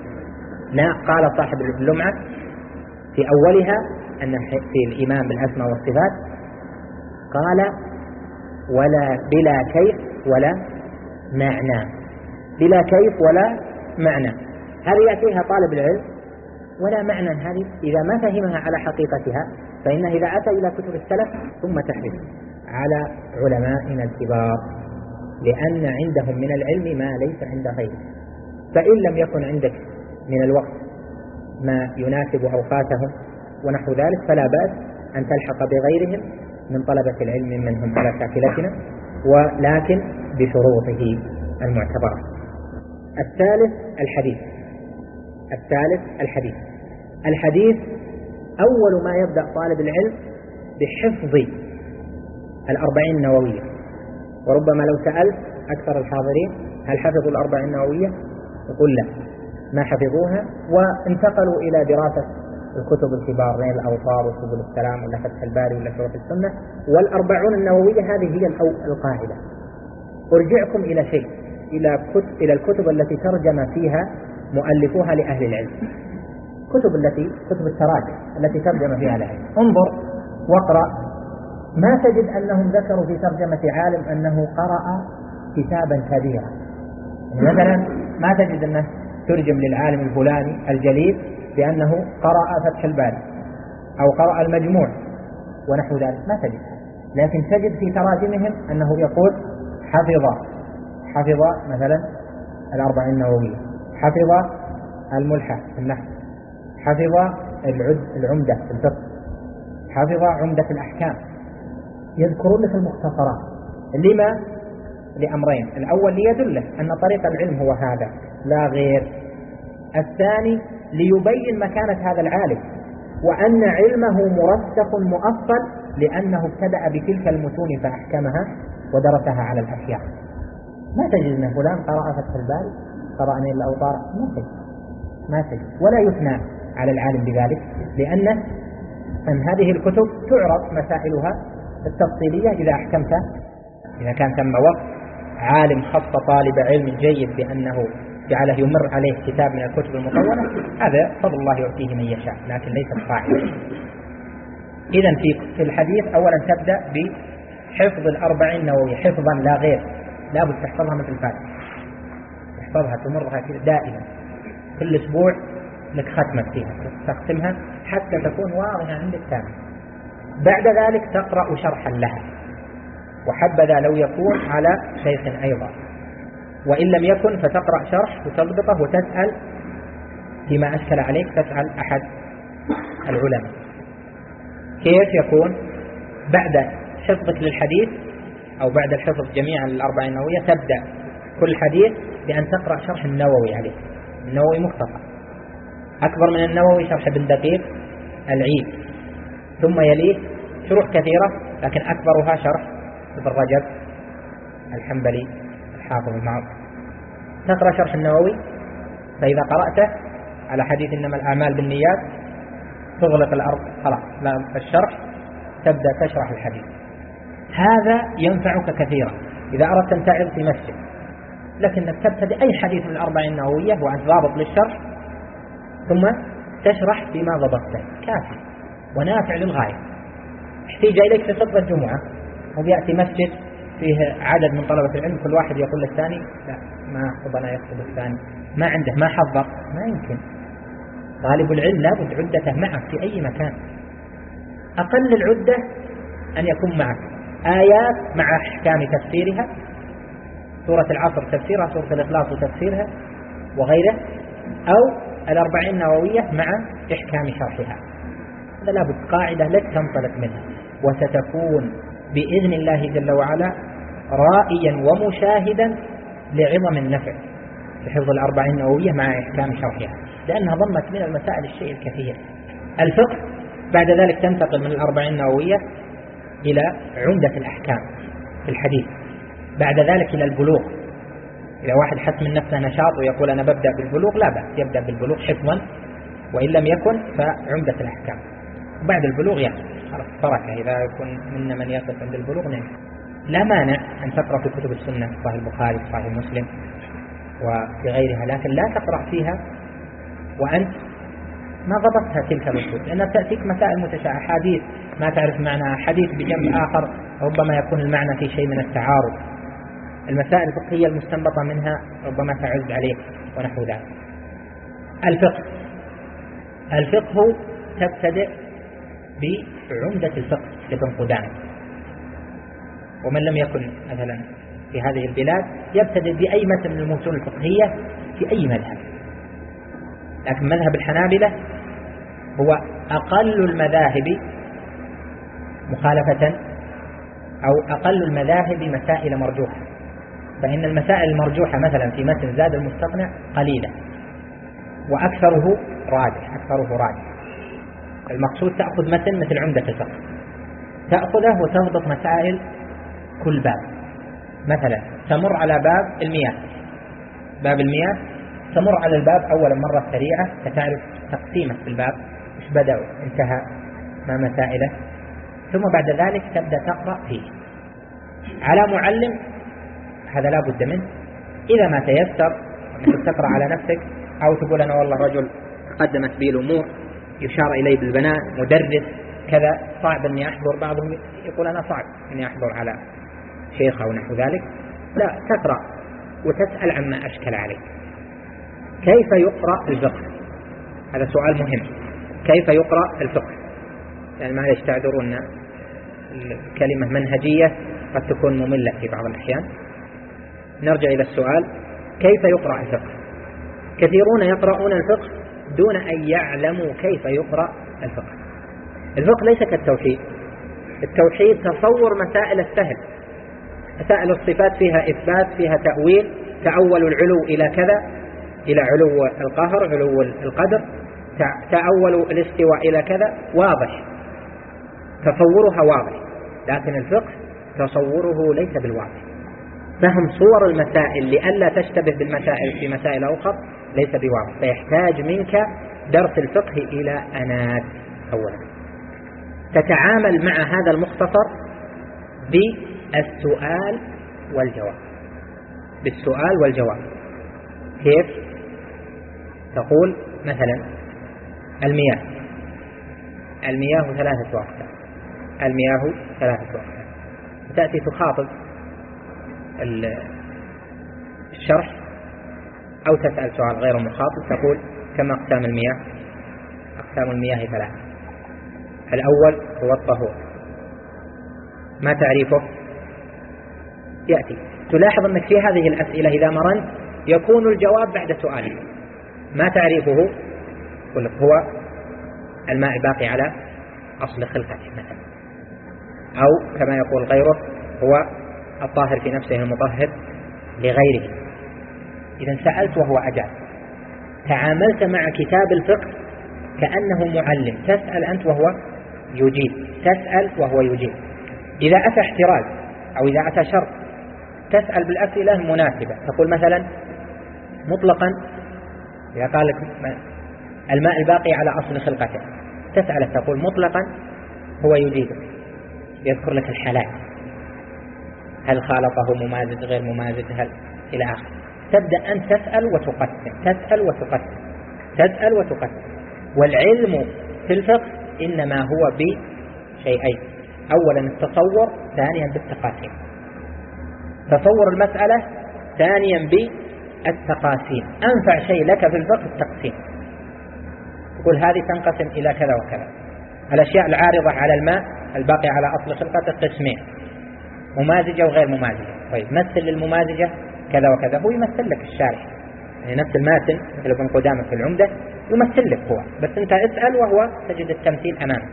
قال صاحب اللمعة في أولها أن في الإيمان بالأسماء والصفات قال ولا بلا كيف ولا معنى، بلا كيف ولا معنى، هذه يأتيها طالب العلم ولا معنى، هذه إذا ما فهمها على حقيقتها فإنه إذا أتى إلى كتب السلف ثم تحرص على علمائنا الكبار، لأن عندهم من العلم ما ليس عند غيره. فإن لم يكن عندك من الوقت ما يناسب أوقاتهم ونحو ذلك فلا بأس أن تلحق بغيرهم من طلبة العلم منهم على شاكلتنا، ولكن بشروطه المعتبرة. الثالث الحديث أول ما يبدأ طالب العلم بحفظ 40 النووية وربما لو سألت أكثر الحاضرين هل حفظوا الأربعين النووية؟ يقول لا، ما حفظوها، وانتقلوا إلى دراسة الكتب الكبار نيل الأوطار وسبل السلام ولا فتح الباري ولا شرح السنة. والأربعون النووية هذه هي القاعدة. أرجعكم إلى شيء، إلى الكتب التي ترجم فيها مؤلفوها لأهل العلم، كتب التراجم التي ترجم فيها العلم. انظر واقرأ، ما تجد أنهم ذكروا في ترجمة عالم أنه قرأ كتابا كبيرا. يعني مثلا ما تجد أنه ترجم للعالم الفلاني الجليل بأنه قرأ فتح الباري أو قرأ المجموع ونحو ذلك، ما تجد. لكن تجد في تراجمهم أنه يقول حفظ مثلا الأربعين النووية، حفظ الملحة في النحو، حفظ العمدة في الفقه، حفظ عمدة الأحكام. يذكرون لك المختصرات. لما؟ لأمرين: الأول ليدله أن طريق العلم هو هذا لا غير، الثاني ليبين مكانة هذا العالم وأن علمه مرسخ مؤصل لأنه ابتدأ بتلك المتون فأحكمها ودرسها على الأشياء. ما تجد أن فلان قرأ فتح الباري، قرأ نيل الأوطار، ما تجد، ولا يثنى على العالم بذلك، لأن هذه الكتب تعرض مسائلها التفصيلية إذا كان ثم وقت عالم خص طالب علم جيد بأنه جعله يمر عليه كتاب من الكتب المطولة، هذا فضل الله يعطيه من يشاء، لكن ليس قاعدة. إذن في الحديث أولا تبدأ بحفظ الأربعين النووية حفظا لا غير، لا بد تحفظها مثل الفاتحة، تحفظها تمرها دائما، كل أسبوع لك ختمة فيها تختمها حتى تكون واضحة عندك تامة. بعد ذلك تقرأ شرحا لها، وحبذا لو يكون على شيخ أيضا، وإن لم يكن فتقرأ شرح وتضبطه وتسأل فيما أشكل عليك، تسأل أحد العلماء. كيف يكون؟ بعد حفظك للحديث أو بعد الحفظ جميعا للأربعين النووية تبدأ كل حديث بأن تقرأ شرح النووي عليه. النووي مختصر، أكبر من النووي شرح ابن دقيق العيد، ثم يليه شروح كثيرة لكن أكبرها شرح ابن رجب الحنبلي الحافظ المعروف. تقرأ شرح النووي، فإذا قرأته على حديث إنما الأعمال بالنيات تغلق الأرض خلاص لا الشرح، تبدأ تشرح الحديث. هذا ينفعك كثيرا إذا أردت أن تعظ في مسجد، لكنك تبتدئ أي حديث من الأربعين النووية وأنت ضابط للشرح ثم تشرح بما ضبطته، كافي ونافع للغاية. احتاج إليك في خطبة الجمعة وبيأتي مسجد فيه عدد من طلبة العلم، كل واحد يقول للثاني لا ما أخذنا يخطب الثاني، ما عنده ما حضر، ما يمكن. طالب العلم لابد عدته معك في أي مكان، أقل العدة أن يكون معك آيات مع أحكام تفسيرها، سورة العصر تفسيرها، سورة الإخلاص وتفسيرها وغيره، أو الأربعين النووية مع إحكام شرحها. هذا لابد قاعدة لك تنطلق منها، وستكون بإذن الله جل وعلا رائيا ومشاهدا لعظم النفع في حفظ الأربعين النووية مع إحكام شرحها، لأنها ضمت من المسائل الشيء الكثير. الفقه بعد ذلك تنتقل من الأربعين النووية إلى عمدة الأحكام في الحديث، بعد ذلك إلى البلوغ. إذا واحد حس من نفسه نشاط ويقول أنا ببدأ بالبلوغ، لا بأس، يبدأ بالبلوغ حفظا، وإن لم يكن فعمدة الأحكام. وبعد البلوغ يعني فركة، إذا يكون منا من يقف عند البلوغ نعم. لا مانع أن تقرأ في كتب السنة، صحيح البخاري، صحيح مسلم وفي غيرها، لكن لا تقرأ فيها وأنت ما ضبطها تلك الأصول، لأنها تأتيك مسائل متشابهة، حديث ما تعرف معناها، حديث بجنب آخر ربما يكون المعنى في شيء من التعارض، المسائل الفقهية المستنبطة منها ربما تعز عليك ونحو ذلك. الفقه تبتدئ بعمدة الفقه لابن قدامة، ومن لم يكن مثلا في هذه البلاد يبتدئ بأي متن من المتون الفقهية في أي مذهب، لكن مذهب الحنابلة هو أقل المذاهب مخالفة أو أقل المذاهب مسائل مرجوحة، فإن المسائل المرجوحة مثلا في متن زاد المستقنع قليلة وأكثره راجح. المقصود تأخذ متن مثل عمدة الفقه، تأخذه وتضبط مسائل كل باب، مثلا تمر على باب المياه، باب المياه تمر على الباب أولا مرة سريعة فتعرف تقسيمه في الباب، مش بدأ انتهى ما مسائله، ثم بعد ذلك تبدأ تقرأ فيه على معلم، هذا لا بد منه. إذا ما تيسر أنك تقرأ على نفسك، أو تقول أنا والله رجل قدمت بي الأمور يشار إلي بالبناء مدرس كذا، صعب أني أحضر، بعضهم يقول أنا صعب أني أحضر على شيخ أو نحو ذلك، لا، تقرأ وتسأل عما أشكل عليك. كيف يقرأ الفقه؟ هذا سؤال مهم. كيف يقرأ الفقه؟ يعني معلش تعذرون الكلمة منهجية قد تكون مملة في بعض الأحيان. نرجع إلى السؤال: كيف يقرأ الفقه؟ كثيرون يقرؤون الفقه دون أن يعلموا كيف يقرأ الفقه. الفقه ليس كالتوحيد. التوحيد تصور مسائل السهل، مسائل الصفات فيها إثبات، فيها تأويل، تأول العلو إلى كذا، إلى علو القهر، علو القدر، تأول الاستواء إلى كذا، واضح، تصورها واضح. لكن الفقه تصوره ليس بالواضح. فهم صور المسائل لئلا تشتبه بالمسائل في مسائل أخرى ليس بواضح، فيحتاج منك درس الفقه إلى أنات. أولا تتعامل مع هذا المختصر بالسؤال والجواب، بالسؤال والجواب. كيف؟ تقول مثلا المياه 3 أقسام، المياه 3 أقسام، تأتي تخاطب الشرح أو تسأل سؤال غير مخاطب، تقول كم أقسام المياه؟ أقسام المياه 3. الأول هو الطهور، ما تعريفه؟ يأتي تلاحظ أنك في هذه الأسئلة إذا مرنت يكون الجواب بعد سؤالك. ما تعريفه؟ يقول لك هو الماء الباقي على أصل خلقته مثلا، أو كما يقول غيره هو الطاهر في نفسه المطهر لغيره. إذا سألت وهو أجاب، تعاملت مع كتاب الفقه كأنه معلم، تسأل أنت وهو يجيب، تسأل وهو يجيب. إذا أتى احتراز أو إذا أتى شرط تسأل بالأسئلة المناسبة. تقول مثلا مطلقا، إذا قال لك الماء الباقي على أصل خلقته، تسأل تقول مطلقا، هو يجيبك، يذكر لك الحالات، هل خالطه ممازج غير ممازج، هل إلى آخر. تبدأ أن تسأل وتقسم، تسأل وتقسم، تسأل وتقسم. والعلم في الفقه إنما هو بشيئين: أولا التصور، ثانيا بالتقاسيم. تصور المسألة، ثانيا بالتقاسيم. أنفع شيء لك في الفقه التقسيم. تقول هذه تنقسم إلى كذا وكذا. الأشياء العارضة على الماء الباقي على أصل خلقته قسمين: ممازجة وغير ممازجة. طيب مثل للممازجة كذا وكذا، هو يمثل لك الشارح، يعني نفس الماتن مثل ابن قدامة في العمدة يمثل لك هو، بس أنت اسأل وهو تجد التمثيل أمامك،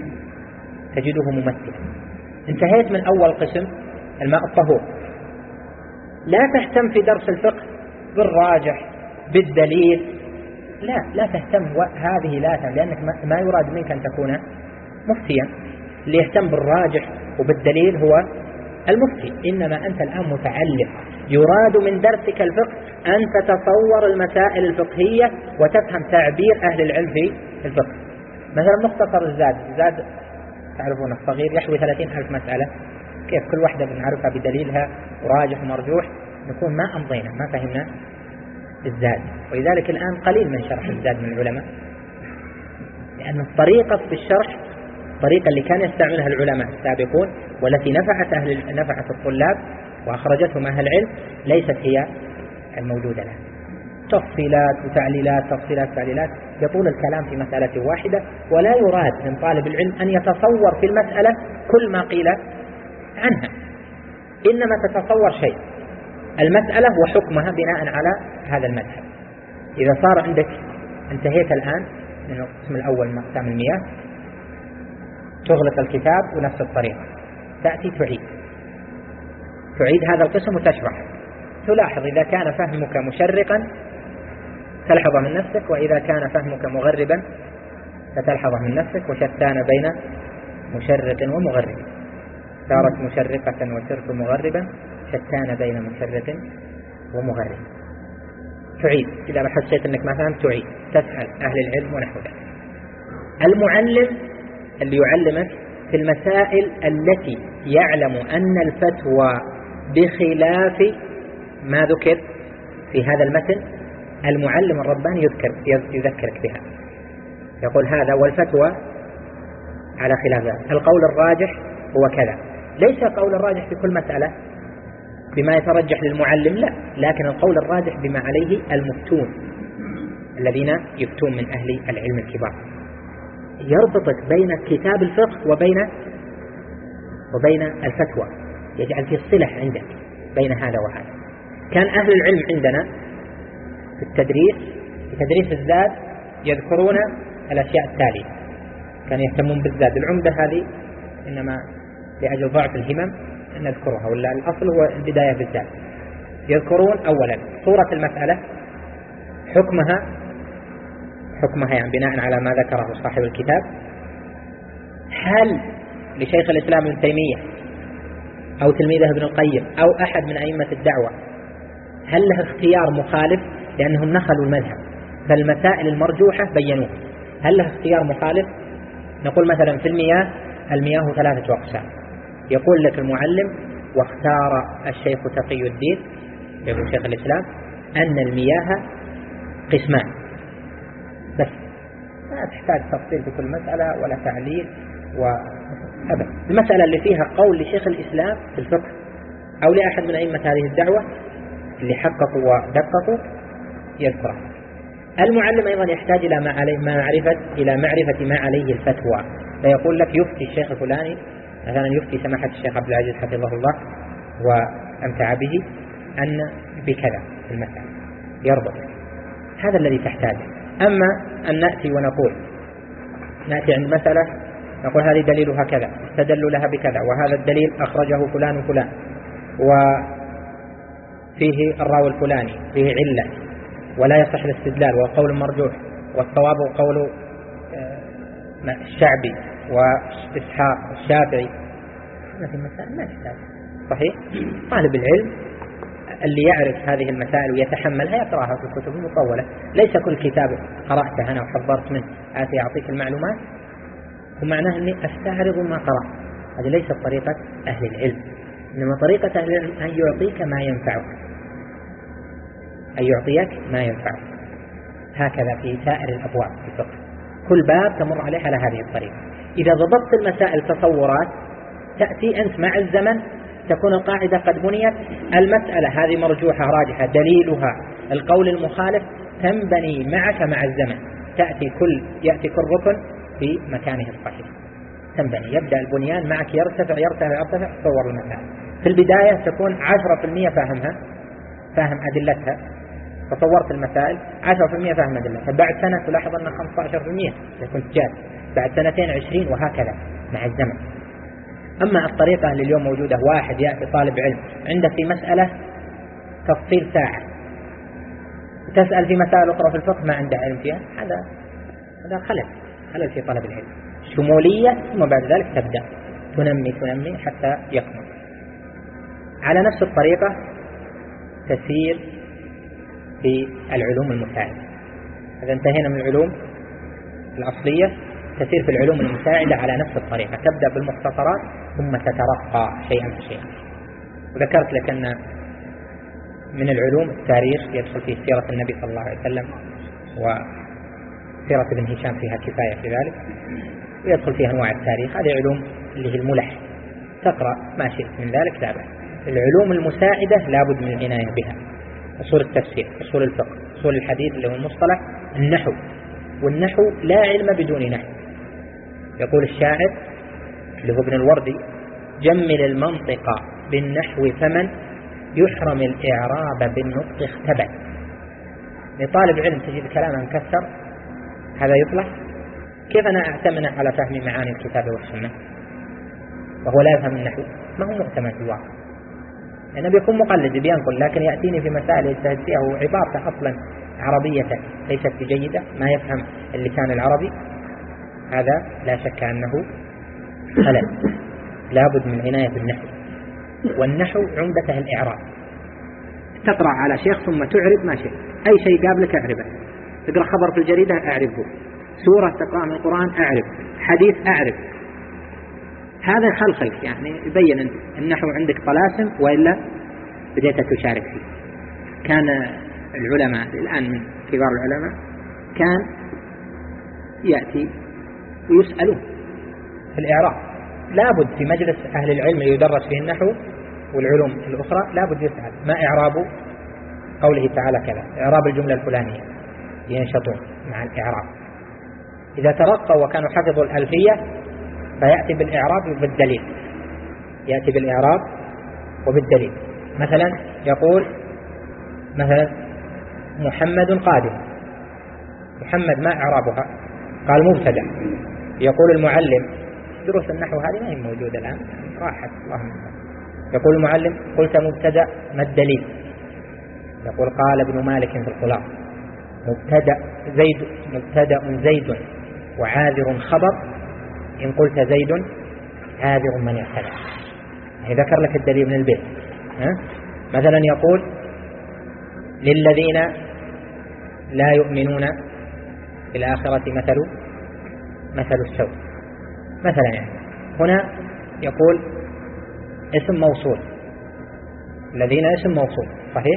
تجده ممثلا. انتهيت من أول قسم الماء الطهور. لا تهتم في درس الفقه بالراجح بالدليل، لا تهتم، هذه لا تهتم، لأنك ما يراد منك أن تكون مفتيا. اللي يهتم بالراجح وبالدليل هو المفتي، إنما أنت الآن متعلم. يراد من درسك الفقه أن تتصور المسائل الفقهية وتفهم تعبير أهل العلم في الفقه. مثلا مختصر الزاد تعرفون الصغير يحوي 30,000 مسألة، كيف كل واحدة بنعرفها بدليلها وراجح ومرجوح، نكون ما أمضينا، ما فهمنا الزاد. ولذلك الآن قليل من شرح الزاد من العلماء، لأن الطريقة في الشرح الطريقة اللي كان يستعملها العلماء السابقون والتي نفعت الطلاب وأخرجتهم أهل العلم ليست هي الموجودة الآن. تفصيلات وتعليلات، تفصيلات تعليلات، يطول الكلام في مسألة واحدة، ولا يراد من طالب العلم أن يتصور في المسألة كل ما قيل عنها، إنما تتصور شيء المسألة وحكمها بناء على هذا المذهب. إذا صار عندك انتهيت الآن من القسم الأول من أقسام المياه، تغلق الكتاب ونفس الطريقة تأتي تعيد هذا القسم وتشرح. تلاحظ إذا كان فهمك مشرقا تلحظه من نفسك، وإذا كان فهمك مغربا فتلحظه من نفسك، وشتان بين مشرق ومغرب. صارت مشرقة وصرت مغربا، شتان بين مشرق ومغرب. تعيد إذا حسيت أنك ما فهمت تعيد، تسأل أهل العلم ونحو ذلك. المعلم اللي يعلمك في المسائل التي يعلم أن الفتوى بخلاف ما ذكر في هذا المتن، المعلم الرباني يذكرك بها، يقول هذا والفتوى على خلاف ذلك، القول الراجح هو كذا. ليس القول الراجح في كل مسألة بما يترجح للمعلم، لا، لكن القول الراجح بما عليه المفتون الذين يفتون من أهل العلم الكبار. يربطك بين كتاب الفقه وبين الفتوى، يجعل في صلة عندك بين هذا وهذا. كان أهل العلم عندنا في تدريس الزاد يذكرون الأشياء التالية، كانوا يهتمون بالزاد. العمدة هذه إنما لأجل ضعف الهمم نذكرها، ولا الأصل هو البداية بالزاد. يذكرون أولا صورة المسألة، حكمها يعني بناء على ما ذكره صاحب الكتاب. هل لشيخ الإسلام ابن تيمية أو تلميذه ابن القيم أو أحد من أئمة الدعوة هل له اختيار مخالف؟ لأنهم نخلوا المذهب، فالمسائل المرجوحة بينوها. هل له اختيار مخالف؟ نقول مثلا في المياه 3 أقسام. يقول لك المعلم: واختار الشيخ تقي الدين يقول شيخ الإسلام أن المياه قسمان، بس ما تحتاج تفصيل في كل مسألة ولا تعليل وأبدا. المسألة اللي فيها قول لشيخ الإسلام في الفقه أو لأحد من أئمة هذه الدعوة اللي حققوا ودققوا يذكرها. المعلم أيضا يحتاج إلى معرفة ما عليه الفتوى، فيقول لك يفتي الشيخ الفلاني، مثلا يفتي سماحة الشيخ عبد العزيز حفظه الله وأمتع به أن بكذا في المسألة، يربط. هذا الذي تحتاجه. أما أن نأتي عند مسألة نقول هذه دليلها كذا، استدلوا لها بكذا، وهذا الدليل أخرجه فلان وفلان، وفيه الراوي الفلاني فيه علة ولا يصح الاستدلال، والقول مرجوح، والصواب قول الشعبي وإسحاق الشافعي. هذه المسائل ما تحتاج. صحيح؟ طالب العلم اللي يعرف هذه المسائل ويتحملها يقرأها في الكتب المطولة. ليس كل كتاب قرأته أنا وحضرت منه آتي أعطيك المعلومات ومعناه أني أستعرض ما قرأت. هذه ليست طريقة أهل العلم، إنما طريقة أهل العلم أن يعطيك ما ينفعك، أن يعطيك ما ينفعك. هكذا في سائر الأبواب في الفقه، كل باب تمر عليه على هذه الطريقة. إذا ضبطت المسائل تصورات، تأتي أنت مع الزمن تكون القاعدة قد بنيت. المسألة هذه مرجوحة راجحة، دليلها القول المخالف، تنبني معك مع الزمن. يأتي كل ركن في مكانه الصحيح، تنبني، يبدأ البنيان معك يرتفع تصور المسائل. في البداية تكون 10% فاهم أدلتها، تصورت المسائل 10% فاهم أدلتها. بعد سنة تلاحظ أنها 15% إذا كنت جاد، بعد سنتين 20، وهكذا مع الزمن. أما الطريقة اللي اليوم موجودة، واحد يأتي طالب علم عنده في مسألة تفصيل ساعة، تسأل في مسائل أخرى في الفقه ما عنده علم فيها، هذا خلل في طلب العلم. شمولية، ثم بعد ذلك تبدأ تنمي حتى يكمل. على نفس الطريقة تسير في العلوم المساعدة. إذا انتهينا من العلوم الأصلية، تسير في العلوم المساعدة على نفس الطريقة، تبدأ بالمختصرات ثم تترقى شيئا فشيئا. وذكرت لك أن من العلوم التاريخ يدخل فيه سيرة النبي صلى الله عليه وسلم، وسيرة ابن هشام فيها كفاية في ذلك، ويدخل فيها أنواع التاريخ. هذه علوم اللي هي الملح، تقرأ ما شئت من ذلك لا بأس. العلوم المساعدة لابد من العناية بها: أصول التفسير، أصول الفقه، أصول الحديث اللي هو المصطلح، النحو. والنحو لا علم بدون نحو. يقول الشاعر اللي هو ابن الوردي: جمل المنطق بالنحو فمن يحرم الإعراب بالنطق اختبأ. لطالب علم تجد كلامه مكسر، هذا يطلع. كيف أنا أعتمد على فهم معاني الكتاب والسنة وهو لا يفهم النحو؟ ما هو مؤتمن في الواقع، لأنه بيكون مقلد بينقل، لكن يأتيني في مسائل يجتهد فيها وعبارته أصلا عربية ليست بجيدة، ما يفهم اللسان العربي، هذا لا شك أنه خلل. لابد من عناية بالنحو. والنحو عمدته الإعراب، تقرأ على شيخ ثم تعرب ما شئت، أي شيء قابلك أعربه، تقرأ خبر في الجريدة أعربه، سورة تقرأ من القرآن أعرب، حديث أعرب. هذا خلخلك يعني يبين أن النحو عندك طلاسم وإلا بديت تشارك فيه. كان العلماء الآن من كبار العلماء كان يأتي ويسألون في الإعراب، لابد في مجلس أهل العلم يدرس فيه النحو والعلوم الأخرى لابد يسأل ما إعراب قوله تعالى كذا، إعراب الجملة الفلانية، ينشطون مع الإعراب. إذا ترقوا وكانوا حفظوا الألفية فيأتي بالإعراب وبالدليل، يأتي بالإعراب وبالدليل. مثلا يقول مثلا محمد قادم، محمد ما إعرابها؟ قال مبتدأ. يقول المعلم، دروس النحو هذه ما هي موجودة الآن، راحت اللهم. يقول المعلم قلت مبتدأ ما الدليل؟ يقول قال ابن مالك في الخلاص مبتدأ زيد، مبتدأ زيد وعاذر خبر، إن قلت زيد عاذر من يعتذر. يعني ذكر لك الدليل من البيت. مثلا يقول للذين لا يؤمنون بالآخرة مثل السوء مثلا. يعني هنا يقول اسم موصول، الذين اسم موصول صحيح،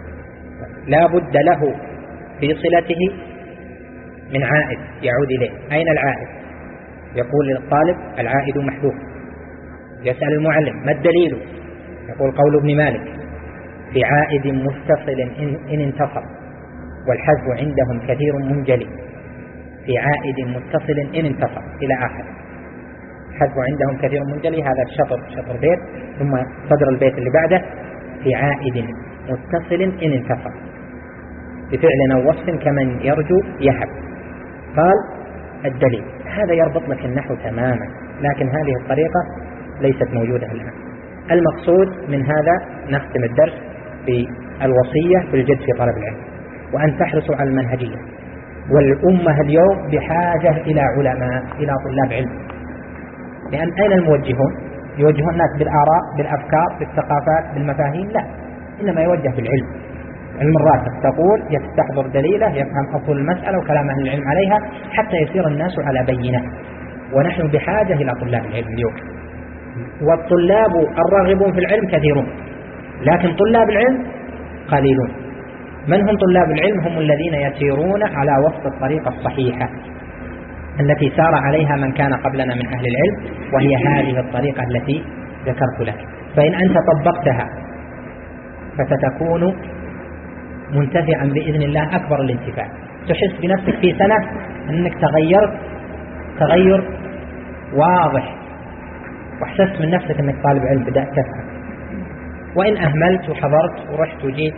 لا بد له في صلته من عائد يعود إليه. أين العائد؟ يقول للطالب العائد محذوف. يسأل المعلم ما الدليل؟ يقول قول ابن مالك في عائد متصل إن انتصر، والحذف عندهم كثير منجلي، في عائد متصل إن انتصر إلى آخر. الحذف عندهم كثير منجلي، هذا شطر بيت، ثم صدر البيت اللي بعده في عائد متصل إن انتصر بفعل أو وصف كمن يرجو يهب. قال الدليل. هذا يربط لك النحو تماما، لكن هذه الطريقة ليست موجودة الآن. المقصود من هذا نختم الدرس بالوصية بالجد في طلب العلم، وأن تحرصوا على المنهجية. والأمة اليوم بحاجة إلى علماء، إلى طلاب علم. لأن أين الموجهون؟ يوجهون الناس بالآراء، بالأفكار، بالثقافات، بالمفاهيم؟ لا، إنما يوجه بالعلم. علم الراسخ تقول يستحضر دليله، يفهم أصول المسألة وكلام أهل العلم عليها حتى يصير الناس على بينة. ونحن بحاجة إلى طلاب العلم اليوم. والطلاب الراغبون في العلم كثيرون، لكن طلاب العلم قليلون. من هم طلاب العلم؟ هم الذين يسيرون على وفق الطريقة الصحيحة التي سار عليها من كان قبلنا من أهل العلم، وهي هذه الطريقة التي ذكرت لك. فإن أنت طبقتها فستكون منتفعا بإذن الله أكبر الانتفاع. تحس بنفسك في سنة أنك تغيرت تغير واضح، واحسست من نفسك أنك طالب علم، بدأت تفهم. وإن أهملت وحضرت ورحت وجيت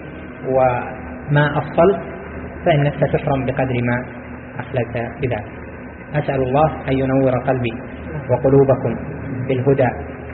وما أفصلت فإنك ستحرم بقدر ما أخللت بذلك. أسأل الله أن ينور قلبي وقلوبكم بالهدى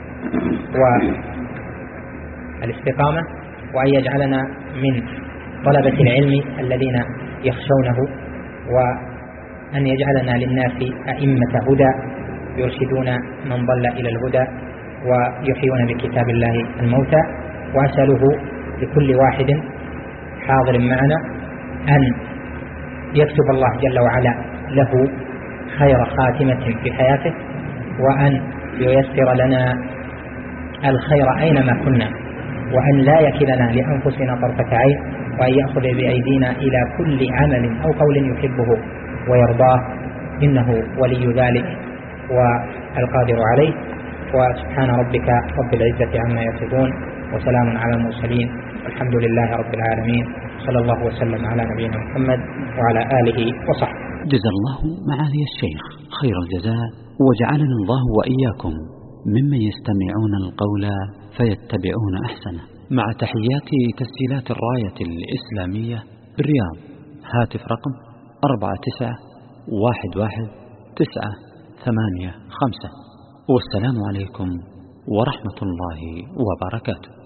والاستقامة، وأن يجعلنا من طلبة العلم الذين يخشونه، وأن يجعلنا للناس أئمة هدى يرشدون من ضل إلى الهدى ويحيون بكتاب الله الموتى. وأسأله لكل واحد حاضر معنا أن يكتب الله جل وعلا له خير خاتمة في حياته، وأن ييسر لنا الخير أينما كنا، وأن لا يكلنا لأنفسنا طرفة عين، وأن يأخذ بأيدينا إلى كل عمل أو قول يحبه ويرضاه، إنه ولي ذلك والقادر عليه. وسبحان ربك رب العزة عما يصفون، وسلام على المرسلين، والحمد لله رب العالمين، صلى الله وسلم على نبينا محمد وعلى آله وصحبه. جزا الله معالي الشيخ خير الجزاء، وجعلنا الله وإياكم ممن يستمعون القول فيتبعون أحسنه. مع تحيات تسجيلات الراية الإسلامية بالرياض، هاتف رقم 49111985. والسلام عليكم ورحمة الله وبركاته.